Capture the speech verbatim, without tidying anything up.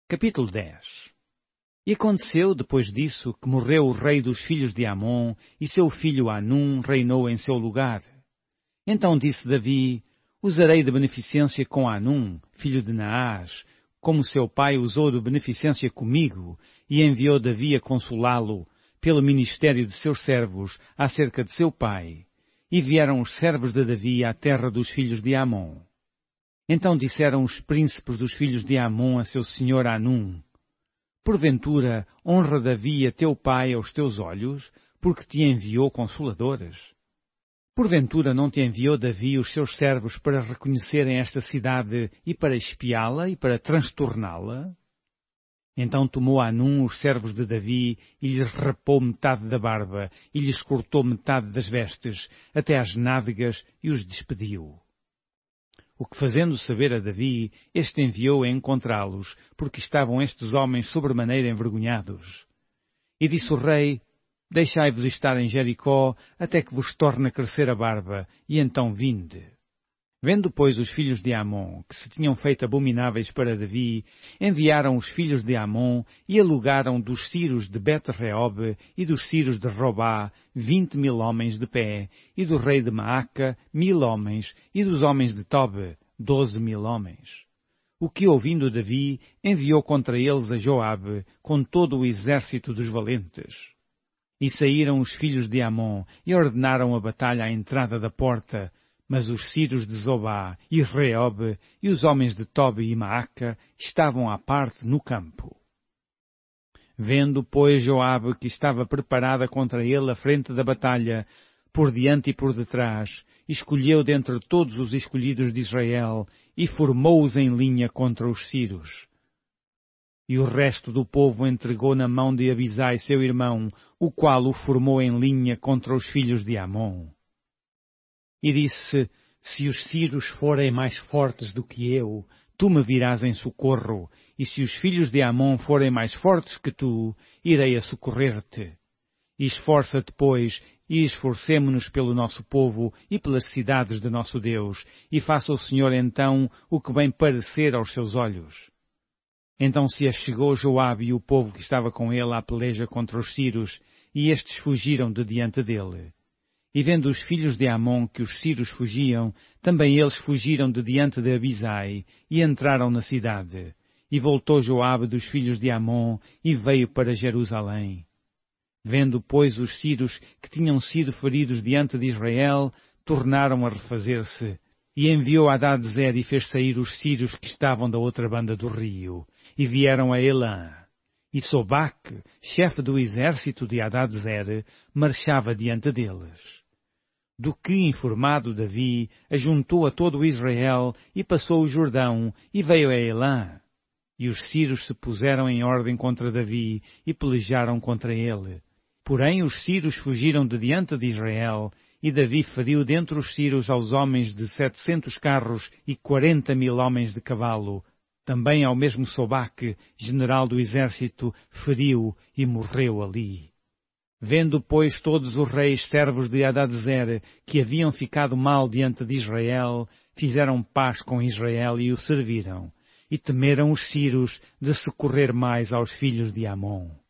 Capítulo dez. E aconteceu, depois disso, que morreu o rei dos filhos de Amon, e seu filho Anum reinou em seu lugar. Então disse Davi: Usarei de beneficência com Anum, filho de Naás, como seu pai usou de beneficência comigo, e enviou Davi a consolá-lo, pelo ministério de seus servos, acerca de seu pai. E vieram os servos de Davi à terra dos filhos de Amon. Então disseram os príncipes dos filhos de Amon a seu senhor Anum: Porventura honra Davi a teu pai aos teus olhos, porque te enviou consoladores? Porventura não te enviou Davi os seus servos para reconhecerem esta cidade e para espiá-la e para transtorná-la? Então tomou Anum os servos de Davi e lhes rapou metade da barba e lhes cortou metade das vestes, até às nádegas, e os despediu. O que fazendo saber a Davi, este enviou a encontrá-los, porque estavam estes homens sobremaneira envergonhados. E disse o rei: Deixai-vos estar em Jericó, até que vos torne a crescer a barba, e então vinde. Vendo, pois, os filhos de Amon, que se tinham feito abomináveis para Davi, enviaram os filhos de Amon e alugaram dos ciros de Bet-Reob e dos ciros de Robá vinte mil homens de pé, e do rei de Maaca mil homens, e dos homens de Tob doze mil homens. O que, ouvindo Davi, enviou contra eles a Joabe, com todo o exército dos valentes. E saíram os filhos de Amon, e ordenaram a batalha à entrada da porta, mas os ciros de Zobá e Reob e os homens de Tob e Maaca estavam à parte no campo. Vendo, pois, Joabe que estava preparada contra ele a frente da batalha, por diante e por detrás, escolheu dentre todos os escolhidos de Israel e formou-os em linha contra os ciros. E o resto do povo entregou na mão de Abisai, seu irmão, o qual o formou em linha contra os filhos de Amon. E disse: Se os ciros forem mais fortes do que eu, tu me virás em socorro, e se os filhos de Amon forem mais fortes que tu, irei a socorrer-te. E esforça-te, pois, e esforcemo-nos pelo nosso povo e pelas cidades de nosso Deus, e faça o Senhor então o que bem parecer aos seus olhos. Então se achegou Joabe e o povo que estava com ele à peleja contra os ciros, e estes fugiram de diante dele. E vendo os filhos de Amon que os ciros fugiam, também eles fugiram de diante de Abisai, e entraram na cidade. E voltou Joabe dos filhos de Amon, e veio para Jerusalém. Vendo, pois, os ciros que tinham sido feridos diante de Israel, tornaram a refazer-se. E enviou Hadadezer e fez sair os ciros que estavam da outra banda do rio, e vieram a Elã. E Sobaque, chefe do exército de Hadadezer, marchava diante deles. Do que, informado Davi, ajuntou a todo Israel e passou o Jordão e veio a Elã. E os ciros se puseram em ordem contra Davi e pelejaram contra ele. Porém os ciros fugiram de diante de Israel, e Davi feriu dentre os ciros aos homens de setecentos carros e quarenta mil homens de cavalo. Também ao mesmo Sobaque, general do exército, feriu e morreu ali. Vendo, pois, todos os reis servos de Hadadezer que haviam ficado mal diante de Israel, fizeram paz com Israel e o serviram, e temeram os ciros de socorrer mais aos filhos de Amon.